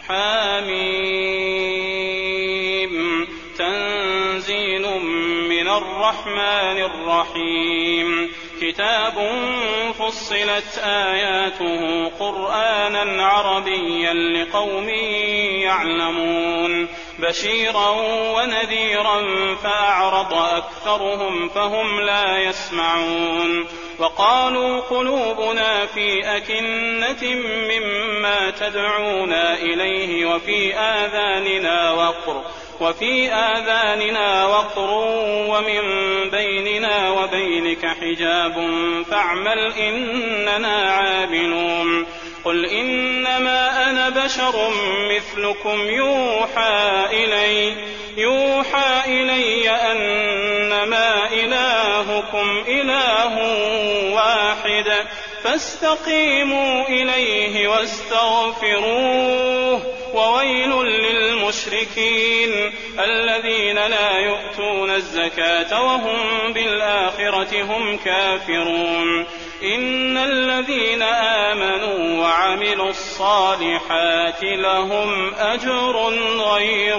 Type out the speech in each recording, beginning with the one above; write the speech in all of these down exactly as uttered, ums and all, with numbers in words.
حميم تنزيل من الرحمن الرحيم كتاب فصلت آياته قرآنا عربيا لقوم يعلمون بشيرا ونذيرا فأعرض أكثرهم فهم لا يسمعون وقالوا قلوبنا في أكنة مما تدعونا إليه وفي آذاننا وقر وفي آذاننا وقر ومن بيننا وبينك حجاب فاعمل إننا عاملون قل إنما أنا بشر مثلكم يوحى إلي يوحى إلي أنما إلهكم إله واحد فاستقيموا إليه واستغفروه وويل للمشركين الذين لا يؤتون الزكاة وهم بالآخرة هم كافرون إن الذين آمنوا وعملوا الصالحات لهم أجر غير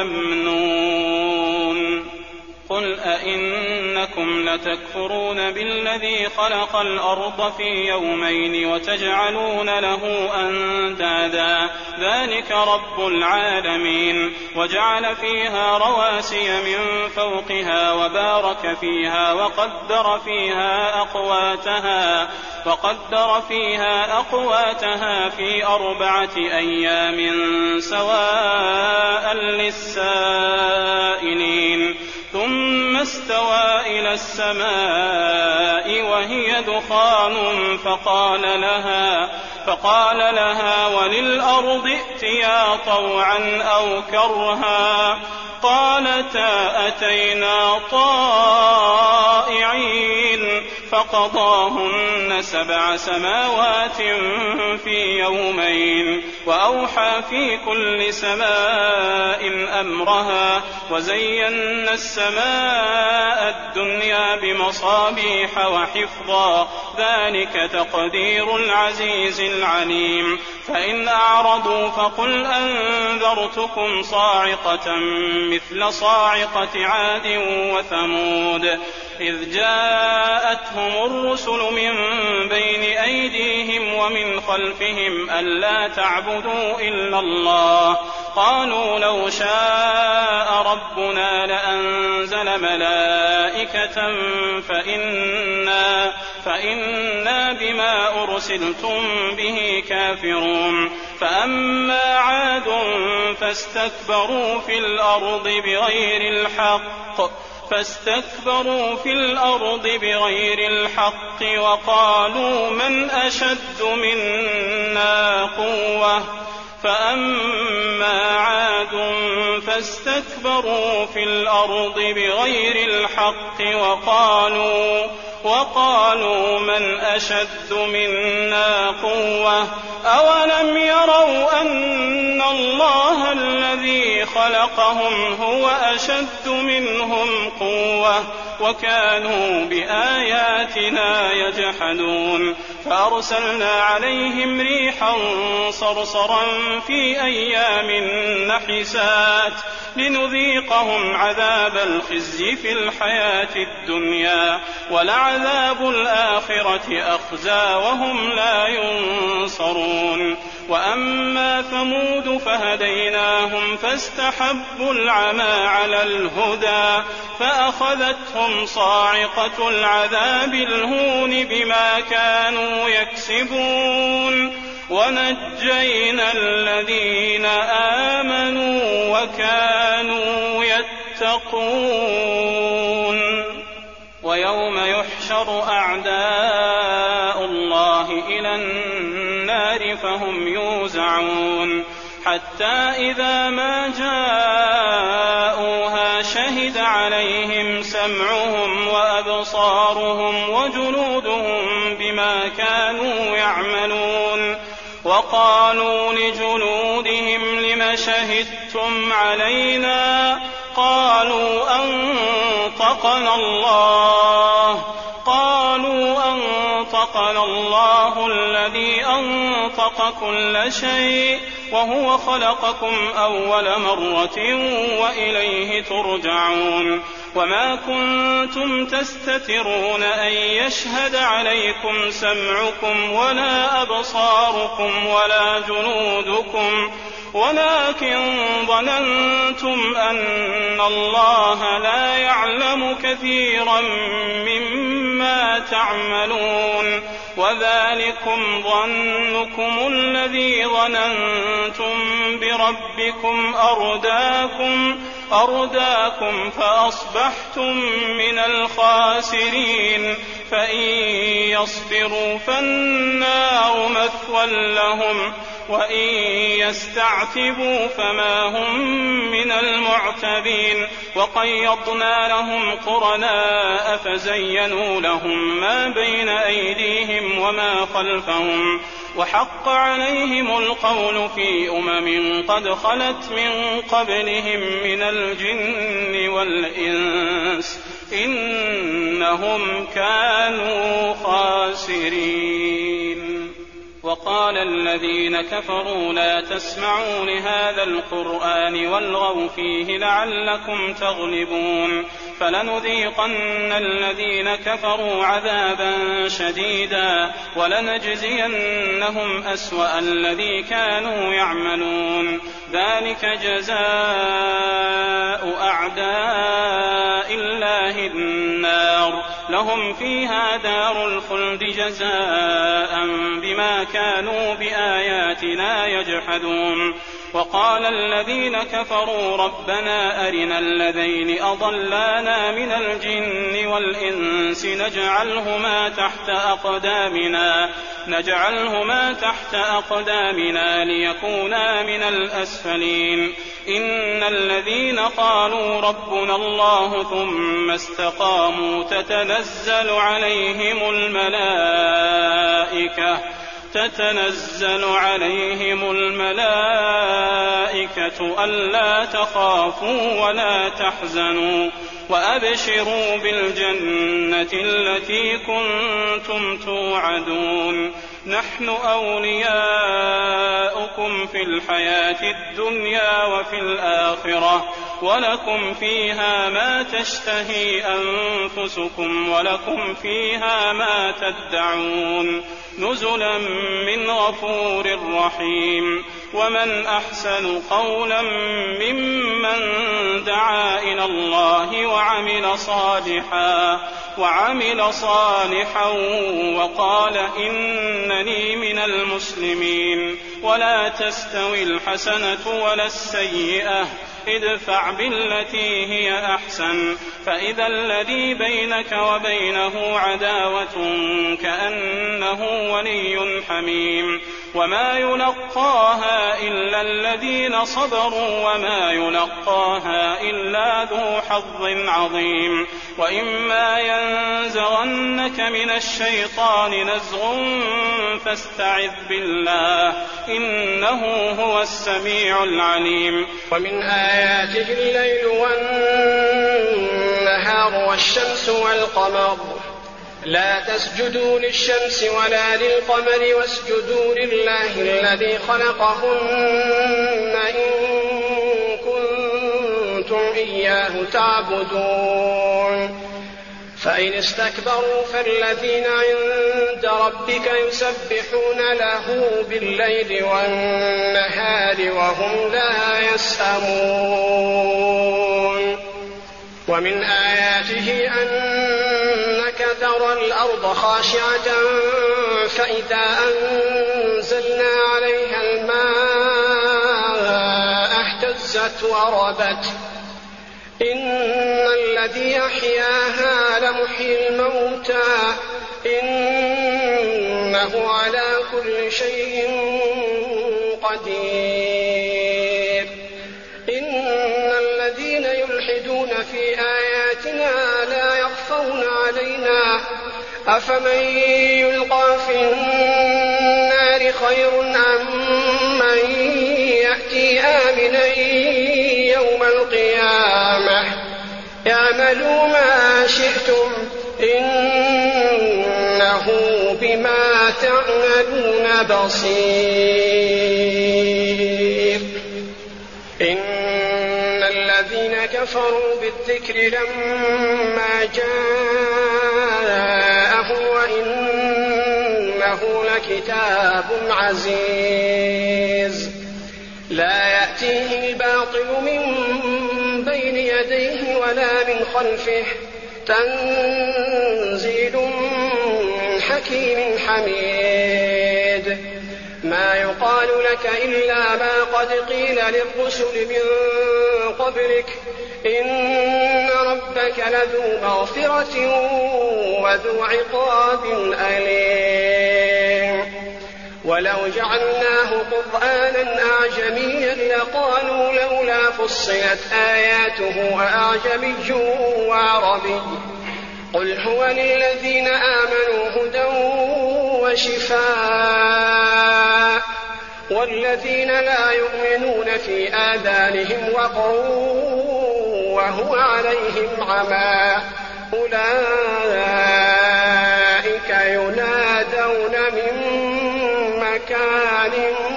ممنون قل أئنكم لتكفرون بالذي خلق الأرض في يومين وتجعلون له أندادا ذلك رب العالمين وجعل فيها رواسي من فوقها وبارك فيها وقدر فيها أقواتها وقدر فيها أقواتها في أربعة أيام سواء للسائلين ثم استوى إلى السماء وهي دخان فقال لها فقال لها وللأرض ائتيا طوعا أو كرها قالتا أتينا طائعين فقضاهن سبع سماوات في يومين وأوحى في كل سماء أمرها وزينا السماء الدنيا بمصابيح وحفظا ذلك تقدير العزيز العليم فإن أعرضوا فقل أنذرتكم صاعقة مثل صاعقة عاد وثمود إذ جاءتهم الرسل من بين أيديهم ومن خلفهم ألا تعبدوا إلا الله قالوا لو شاء ربنا لأنزل ملائكة فإنا, فإنا بما أرسلتم به كافرون فأما عاد فاستكبروا في الأرض بغير الحق فاستكبروا في الأرض بغير الحق وقالوا من أشد منا قوة فأما عاد فاستكبروا في الأرض بغير الحق وقالوا وقالوا من أشد منا قوة أولم يروا أن الله الذي خلقهم هو أشد منهم قوة وكانوا بآياتنا يجحدون فأرسلنا عليهم ريحا صرصرا في أيام نحسات لنذيقهم عذاب الخزي في الحياة الدنيا ولعذاب الآخرة أخزى وهم لا ينصرون وأما ثمود فهديناهم فاستحبوا العمى على الهدى فأخذتهم صاعقة العذاب الهون بما كانوا يكسبون ونجينا الذين آمنوا وكانوا يتقون ويوم يحشر أعداء الله إلى النار فهم يوزعون حتى إذا ما جاءوها شهد عليهم سمعهم وأبصارهم وجلودهم بما كانوا يعملون وقالوا لجلودهم لم شهدتم علينا قالوا أنطقنا الله قالوا أنطقنا خلقنا الله الذي أنطق كل شيء وهو خلقكم أول مرة وإليه ترجعون وما كنتم تستترون أن يشهد عليكم سمعكم ولا أبصاركم ولا جنودكم ولكن ظننتم أن الله لا يعلم كثيرا مما تعملون وذلكم ظنكم الذي ظننتم بربكم أرداكم أرداكم فأصبحتم من الخاسرين فإن يصبروا فالنار مثوى لهم وإن يستعتبوا فما هم من المعتبين وقيضنا لهم قرناء فزينوا لهم ما بين أيديهم وما خلفهم وحق عليهم القول في أمم قد خلت من قبلهم من الجن والإنس إنهم كانوا خاسرين. وقال الذين كفروا لا تسمعوا لهذا القرآن والغوا فيه لعلكم تغلبون فلنذيقن الذين كفروا عذابا شديدا ولنجزينهم أسوأ الذي كانوا يعملون ذلك جزاء أعداء الله النار لهم فيها دار الخلد جزاء بما كانوا بآياتنا يجحدون. وقال الذين كفروا ربنا أرنا الذين أضلانا من الجن والإنس نجعلهما تحت أقدامنا نجعلهما تحت أقدامنا ليكونا من الأسفلين إن الذين قالوا ربنا الله ثم استقاموا تتنزل عليهم الملائكة تتنزل عليهم الملائكة ألا تخافوا ولا تحزنوا وأبشروا بالجنة التي كنتم توعدون نحن أولياؤكم في الحياة الدنيا وفي الآخرة ولكم فيها ما تشتهي أنفسكم ولكم فيها ما تدعون نزلا من غفور رحيم. ومن أحسن قولا ممن دعا إلى الله وعمل صالحا وعمل صالحا وقال إنني من المسلمين ولا تستوي الحسنة ولا السيئة ادفع بالتي هي أحسن فإذا الذي بينك وبينه عداوة كأنه ولي حميم وما يلقاها إلا الذين صبروا وما يلقاها إلا ذو حظ عظيم. وإما ينزغنك من الشيطان نزغ فاستعذ بالله إنه هو السميع العليم. ومن آياته الليل والنهار والشمس والقمر لا تسجدوا للشمس ولا للقمر واسجدوا لله الذي خلقهن إن كنتم إياه تعبدون فإن استكبروا فالذين عند ربك يسبحون له بالليل والنهار وهم لا يسأمون. ومن آياته أنك ترى الأرض خاشعة فإذا أنزلنا عليها الماء اهتزت وربت إن الذي أحياها لمحيي الموتى إنه على كل شيء قدير. إن الذين يلحدون في آياتنا لا يخفون علينا أفمن يلقى في النار خير أم من يأتي آمنا يوم القيامة اعملوا ما شئتم إنه بما بما تعملون بصير. إن الذين كفروا بالذكر لما جاءه وإنه لكتاب عزيز لا يأتيه الباطل من بين يديه ولا من خلفه تنزيل من حكيم حميد. ما يقال لك إلا ما قد قيل للرسل من قبلك إن ربك لذو مغفرة وذو عقاب أليم. ولو جعلناه قرآنا أعجميا لقالوا لولا فصلت آياته أأعجمي وعربي قل هو للذين آمنوا هدى وشفاء والذين لا يؤمنون في آذانهم وقر وهو عليهم عمى أولئك ينادون من مكان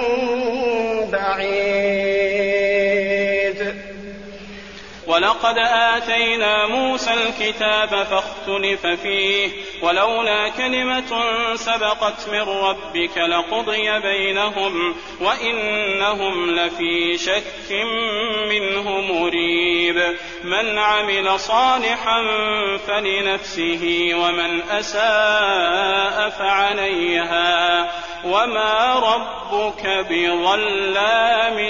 بعيد. ولقد آتينا موسى الكتاب فاختلف فيه ولولا كلمة سبقت من ربك لقضي بينهم وإنهم لفي شك منه مريب. من عمل صالحا فلنفسه ومن أساء فعليها وما ربك بظلام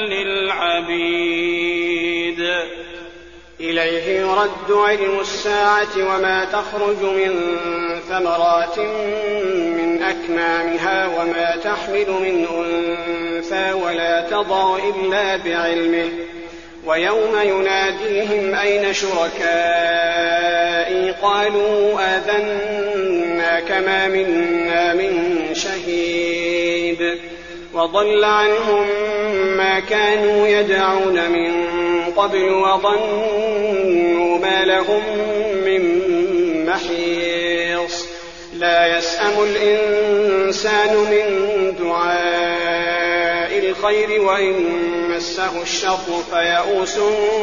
للعبيد. إليه يرد علم الساعة وما تخرج من ثمرات من أكمامها وما تحمل من أنثى ولا تضع إلا بعلمه ويوم يناديهم أين شركائي قالوا آذنا كما منا من شهيد وضل عنهم ما كانوا يدعون من قبل وظنوا ما لهم من محيص. لا يسأم الإنسان من دعاء الخير وإن مسه الشر فيئوس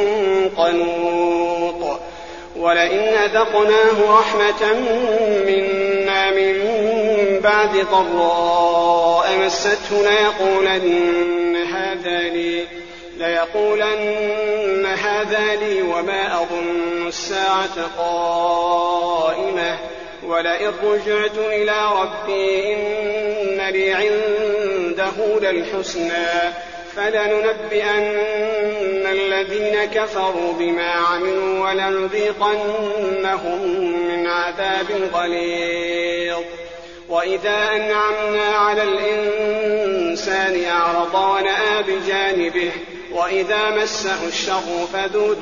قنوط. ولئن أذقناه رحمة منا من بعد ضراء مسته ليقولن هذا لي ليقولن هذا لي وما أظن الساعة قائمة ولئن رجعت إلى ربي إن لي عنده للحسنى فلننبئن الذين كفروا بما عملوا ولنذيقنهم من عذاب غليظ. وإذا أنعمنا على الإنسان أعرض ونأى بجانبه وإذا مسه الشر فذو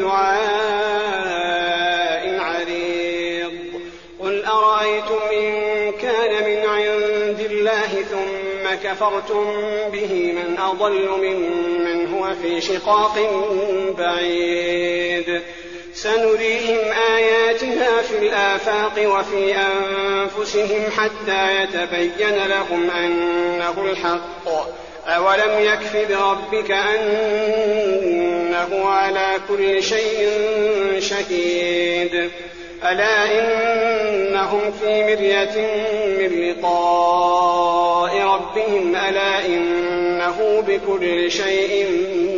دعاء عريض. قل أرأيتم إن كان من عند الله ثم كفرتم به من أضل ممن هو في شقاق بعيد. سنريهم آياتنا في الآفاق وفي أنفسهم حتى يتبين لهم أنه الحق. أولم يكف بربك أنه على كل شيء شهيد. ألا إنهم في مرية من لقاء ربهم ألا إنه بكل شيء